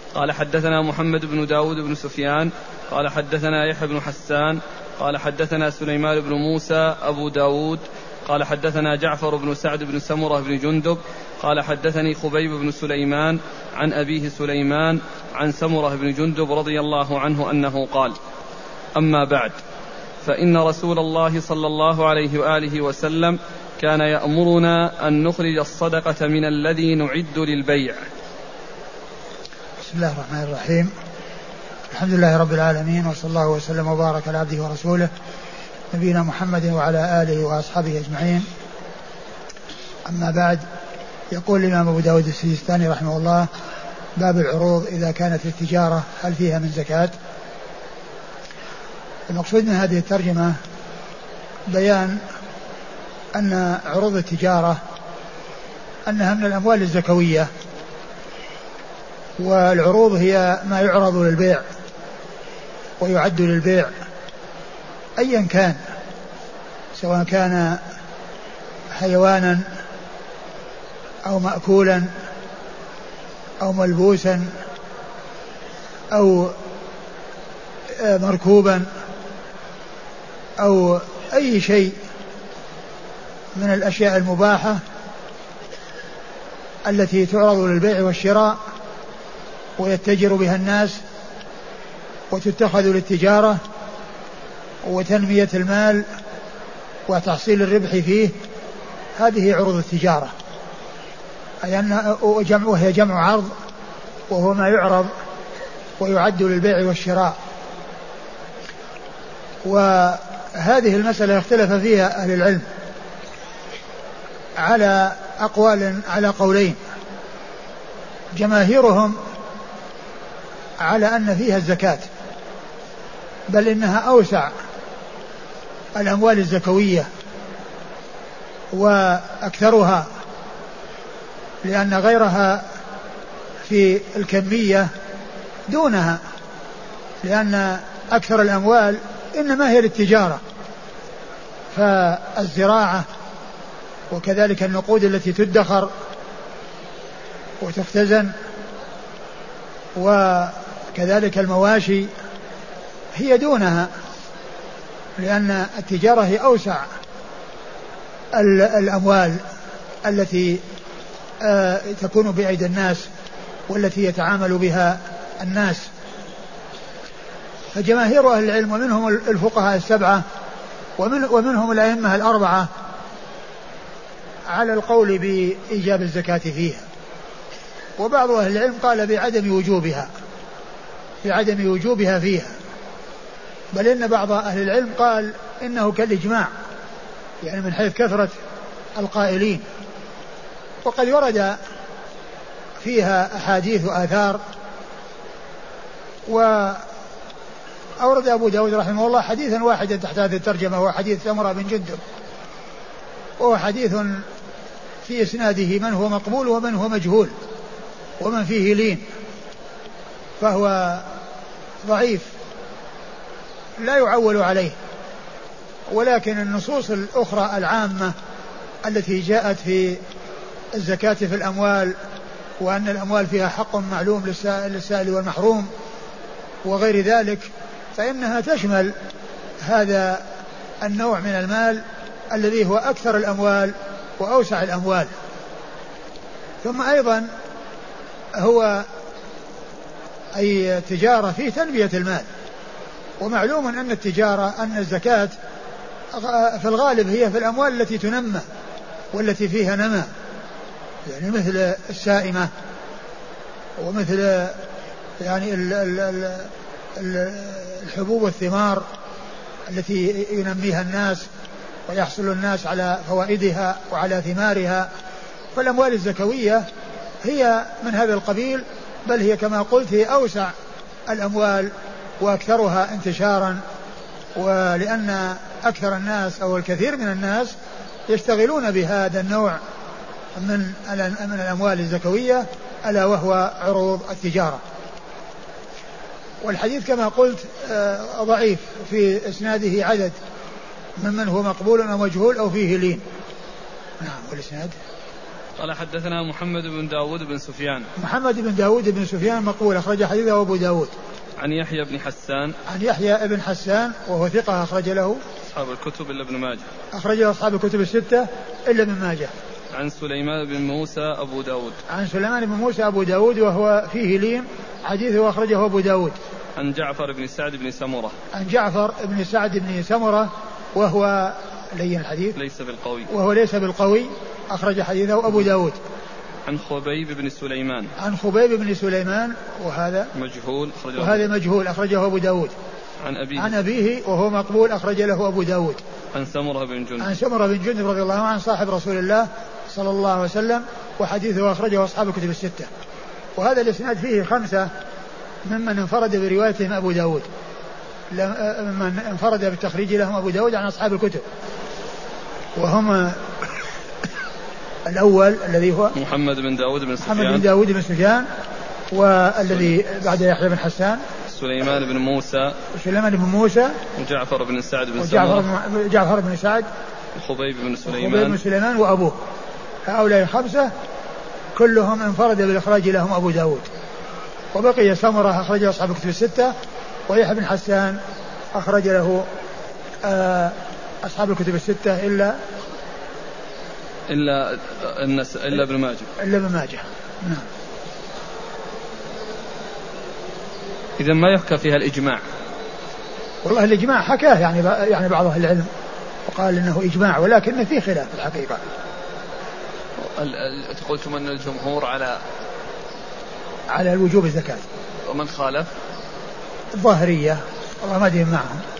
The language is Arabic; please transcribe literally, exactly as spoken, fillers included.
قال حدثنا محمد بن داود بن سفيان قال حدثنا يحيى بن حسان قال حدثنا سليمان بن موسى أبو داود قال حدثنا جعفر بن سعد بن سمرة بن جندب قال حدثني خبيب بن سليمان عن أبيه سليمان عن سمرة بن جندب رضي الله عنه أنه قال: أما بعد، فإن رسول الله صلى الله عليه وآله وسلم كان يأمرنا أن نخرج الصدقة من الذي نعد للبيع. بسم الله الرحمن الرحيم. الحمد لله رب العالمين، وصلى الله وسلم وبارك على عبده ورسوله نبينا محمد وعلى آله وأصحابه أجمعين. أما بعد، يقول الإمام أبو داود السجستاني رحمه الله: باب العروض إذا كانت التجارة هل فيها من زكاة؟ المقصود من هذه الترجمة بيان أن عروض التجارة أنها من الأموال الزكوية، والعروض هي ما يعرض للبيع ويعد للبيع أيا كان، سواء كان حيوانا أو مأكولا أو ملبوسا أو مركوبا أو أي شيء من الأشياء المباحة التي تعرض للبيع والشراء ويتجر بها الناس وتتخذ للتجارة وتنمية المال وتحصيل الربح فيه. هذه عروض التجارة، أي أنها وهي جمع عرض، وهو ما يعرض ويعد للبيع والشراء. وهذه المسألة اختلف فيها أهل العلم على أقوال على قولين. جماهيرهم على أن فيها الزكاة، بل إنها أوسع الأموال الزكوية وأكثرها، لأن غيرها في الكمية دونها، لأن أكثر الأموال إنما هي للتجارة، فالزراعة وكذلك النقود التي تدخر وتختزن وكذلك المواشي هي دونها، لأن التجارة هي أوسع الأموال التي تكون بأيدي الناس والتي يتعامل بها الناس. فجماهير أهل العلم ومنهم الفقهاء السبعة ومن ومنهم الأئمة الأربعة على القول بإيجاب الزكاة فيها، وبعض أهل العلم قال بعدم وجوبها بعدم وجوبها فيها، بل إن بعض أهل العلم قال إنه كالإجماع، يعني من حيث كثرة القائلين. وقد ورد فيها أحاديث وآثار، وأورد أبو داود رحمه الله حديثا واحدا تحت هذه الترجمة، هو حديث سمرة بن جندب، وهو حديث في إسناده من هو مقبول ومن هو مجهول ومن فيه لين، فهو ضعيف لا يعول عليه. ولكن النصوص الأخرى العامة التي جاءت في الزكاة في الأموال، وأن الأموال فيها حق معلوم للسائل والمحروم وغير ذلك، فإنها تشمل هذا النوع من المال الذي هو أكثر الأموال وأوسع الأموال. ثم أيضا هو أي التجارة في تنمية المال، ومعلوم أن التجارة أن الزكاة في الغالب هي في الأموال التي تنمى والتي فيها نمى، يعني مثل السائمة ومثل يعني الحبوب والثمار التي ينميها الناس ويحصل الناس على فوائدها وعلى ثمارها. فالأموال الزكوية هي من هذا القبيل، بل هي كما قلت هي أوسع الأموال وأكثرها انتشارا، ولأن أكثر الناس أو الكثير من الناس يشتغلون بهذا النوع من من الأموال الزكوية، ألا وهو عروض التجارة. والحديث كما قلت ضعيف، في إسناده عدد ممن هو مقبول أو مجهول أو فيه لين. نعم. والإسناد قال حدثنا محمد بن داود بن سفيان. محمد بن داود بن سفيان مقبول أخرج حديثه أبو داود. عن يحيى بن حسان. عن يحيى بن حسان وهو ثقة أخرج له أصحاب الكتب إلا ابن ماجه. أخرج له أصحاب الكتب الستة إلا ابن ماجه. عن سليمان بن موسى أبو داود. عن سليمان بن موسى أبو داود وهو فيه لين حديثه أخرجه أبو داود. عن جعفر بن سعد بن سمرة. عن جعفر بن سعد بن سمرة وهو لين الحديث ليس بالقوي. وهو ليس بالقوي أخرج حديثه أبو داود. عن خبيب بن سليمان. عن خبيب بن سليمان وهذا مجهول أخرجه وهذا مجهول أخرجه أبو داود. عن أبيه. عن أبيه وهو مقبول أخرج له أبو داود. عن سمرة بن جندب. عن سمرة بن جندب رضي الله عنه عن صاحب رسول الله صلى الله عليه وسلم وحديثه أخرجه أصحاب الكتب الستة. وهذا الإسناد فيه خمسة ممن انفرد بروايتهم أبو داود ممن انفرد بالتخريج لهم أبو داود عن أصحاب الكتب وهم الأول الذي هو محمد بن داود بن سفيان. محمد بن داود بن سفيان والذي بعد يحيى بن حسان سليمان بن موسى. سليمان بن موسى وجعفر بن سعد بن وجعفر بن جعفر بن سعد وخبيب بن سليمان وخبيب بن سليمان وأبوه. هؤلاء خمسة كلهم انفرد بالإخراج لهم أبو داود. وبقي سمرة أخرجه أصحاب الكتب الستة ويحيى بن حسان أخرج له أصحاب الكتب الستة إلا إلا النس... إلا ابن ماجه. إلا ابن ماجه. نعم. إذا ما يحكى فيها الإجماع. والله الإجماع حكاه يعني يعني بعض أهل العلم وقال إنه إجماع ولكن فيه خلاف الحقيقة. قلتم أن الجمهور على على الوجوب الزكاة. ومن خالف؟ الظاهرية والله ما أدري معهم.